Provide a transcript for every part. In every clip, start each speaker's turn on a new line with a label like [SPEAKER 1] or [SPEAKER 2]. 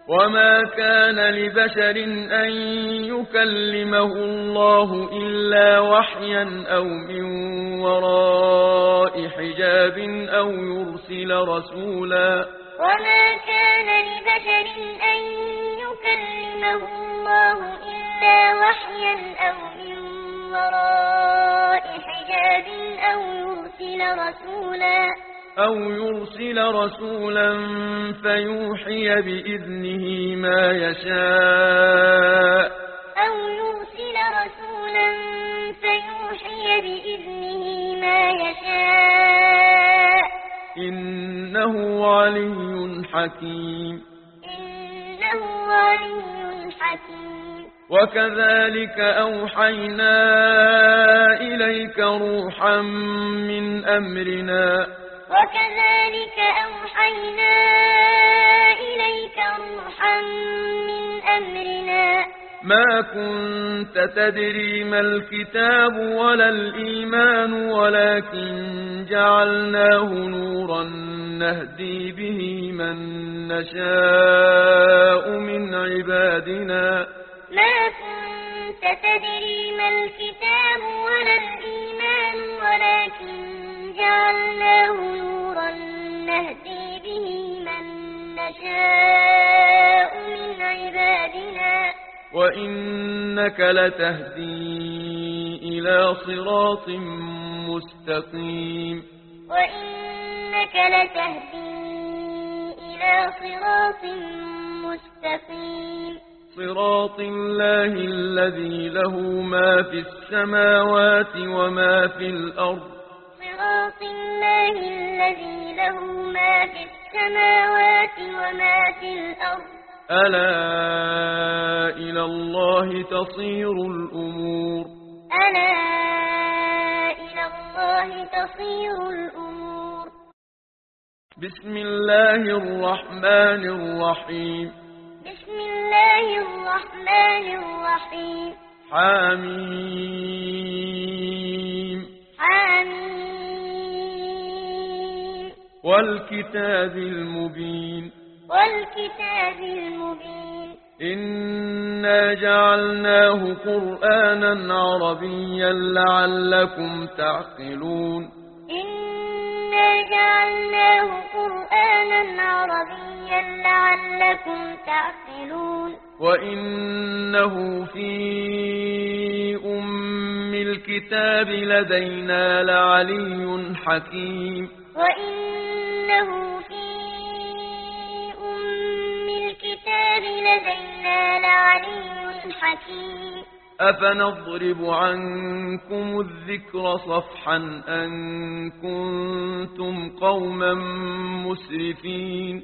[SPEAKER 1] وما كان لبشر أن يكلمه الله إلا وحيا أو من وراء حجاب أو يرسل رسولا
[SPEAKER 2] وما كان لبشر أن يكلمه الله إلا وحيا أو من وراء حجاب أو يرسل رسولا فيوحي بإذنه ما يشاء إنه علي حكيم وكذلك أوحينا إليك روحا من أمرنا ما كنت تدري ما الكتاب ولا الإيمان ولكن جعلناه نورا نهدي به من نشاء من عبادنا وإنك لتهدي إلى صراط مستقيم صراط الله الذي له ما في السماوات وما في الأرض ألا إلى الله تصير الأمور بسم الله الرحمن الرحيم حميم والكتاب المبين إنا جعلناه قرآنا عربيا لعلكم تعقلون وإنه في أم الكتاب لدينا لعلي حكيم أفنضرب عنكم الذكر صفحا أن كنتم قوما مسرفين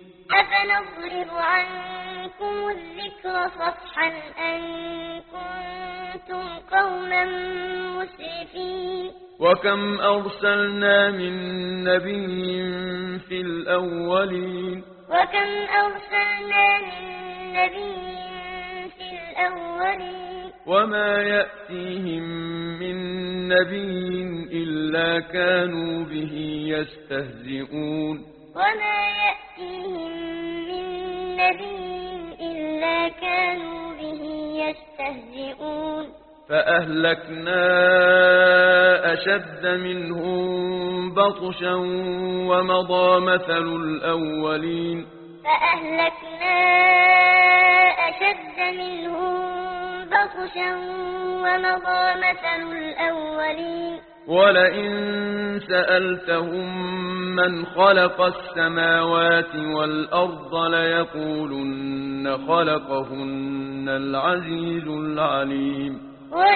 [SPEAKER 2] وكم أرسلنا من نبي في الأولين وما يأتيهم من نبي إلا كانوا به يستهزئون فأهلكنا أشد منهم بطشا ومضى مثل الأولين ولئن سألتهم من خلق السماوات والأرض ليقولن خلقهن العزيز العليم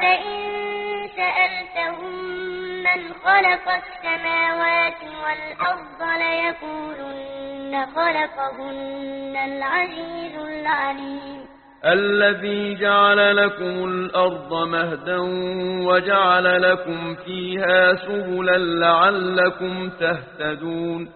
[SPEAKER 2] الذي جعل لكم الأرض مهدا وجعل لكم فيها سبلا لعلكم تهتدون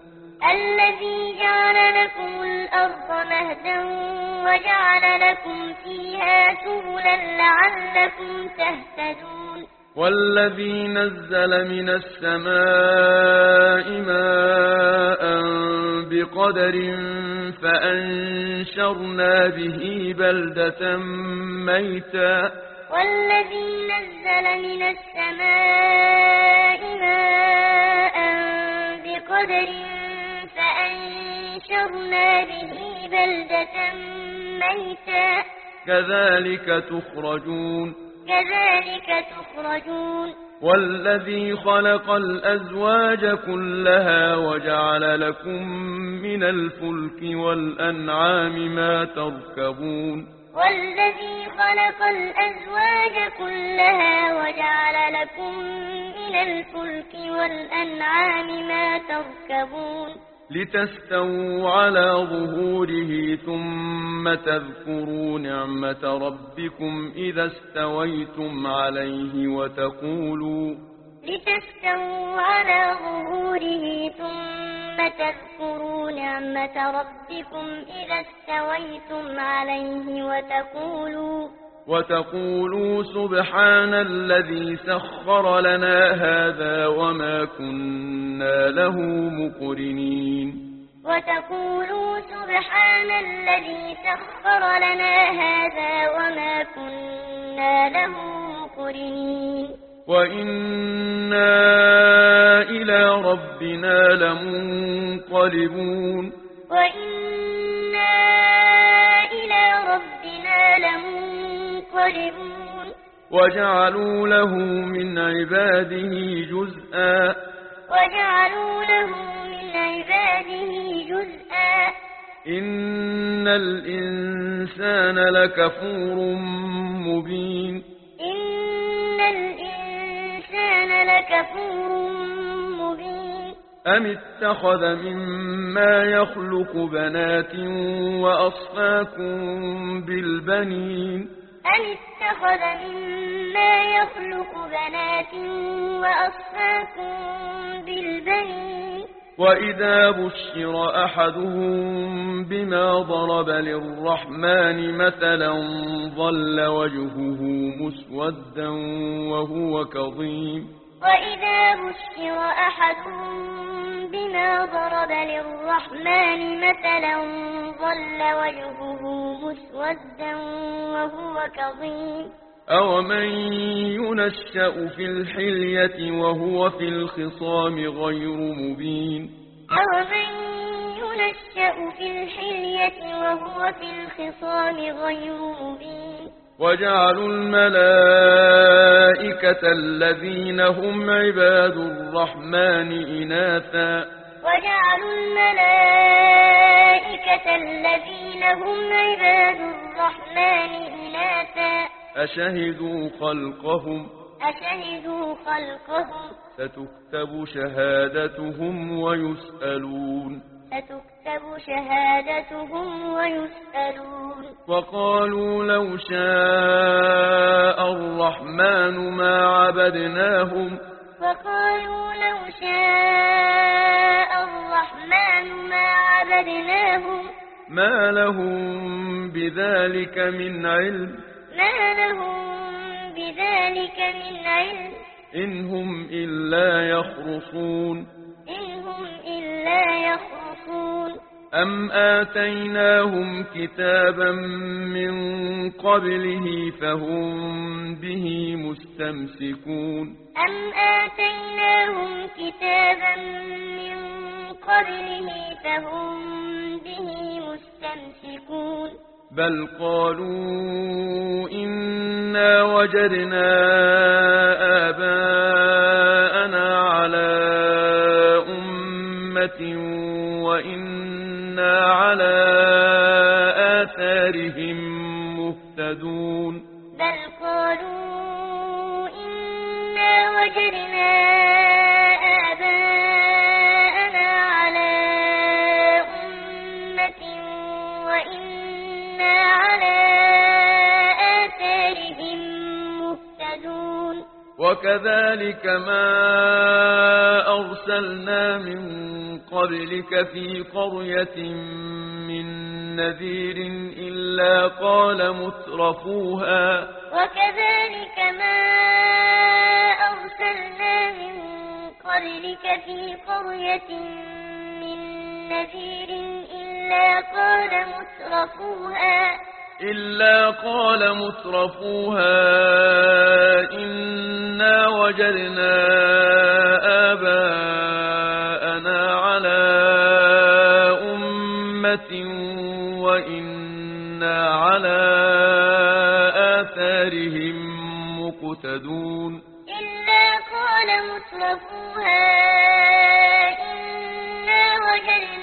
[SPEAKER 2] والذي نزل من السماء ماء بقدر فأنشرنا به بلدة ميتا
[SPEAKER 3] والذي نزل من السماء ماء بقدر فأنشرنا به بلدة ميتا
[SPEAKER 2] كذلك تخرجون والذي خلق الأزواج كلها وجعل لكم من الفلك والأنعام ما تركبون
[SPEAKER 3] والذي خلق الأزواج كلها وجعل لكم من الفلك والأنعام ما تركبون
[SPEAKER 2] لتستووا على ظهوره ثم تذكروا نعمة ربكم إذا استويتم عليه وتقولوا
[SPEAKER 3] لتستووا على ظهوره ثم تذكروا نعمة ربكم إذا استويتم عليه
[SPEAKER 2] وتقولوا سبحان الذي سخر لنا هذا وما كنا له مقرنين
[SPEAKER 3] وتقولوا سبحان الذي سخر لنا هذا وما كنا له مقرنين
[SPEAKER 2] وإنا إلى ربنا لمنقلبون وجعلوا له من عباده جزءا إن الإنسان لكفور مبين أم اتخذ مما يخلق بنات وأصفاكم بالبنين وإذا بشر أحدهم بما ضرب للرحمن مثلا ظل وجهه مسودا وهو كظيم
[SPEAKER 3] وإذا بشر أحدهم بما ضرب للرحمن مثلا ظل وجهه مسودا وهو كظيم
[SPEAKER 2] أومن ينشأ في الحلية وهو في الخصام غير مبين وجعلوا الملائكة الذين هم عباد الرحمن إناثا أشهدوا خلقهم ستكتب شهادتهم ويسألون وقالوا لو شاء الرحمن ما عبدناهم ما لهم بذلك من علم إن هم إلا يخرصون أم آتيناهم كتابا من قبله فهم به مستمسكون بل قالوا إنا وجدنا آباءنا على أمة وإنا على آثارهم مهتدون وكذلك ما أرسلنا من قبلك في قرية من نذير إلا قال مترفوها
[SPEAKER 3] نذير إلا قال مترفوها إنا وجدنا آباءنا على أمة وإنا على آثارهم مقتدون
[SPEAKER 2] إلا قال مترفوها إنا وجدنا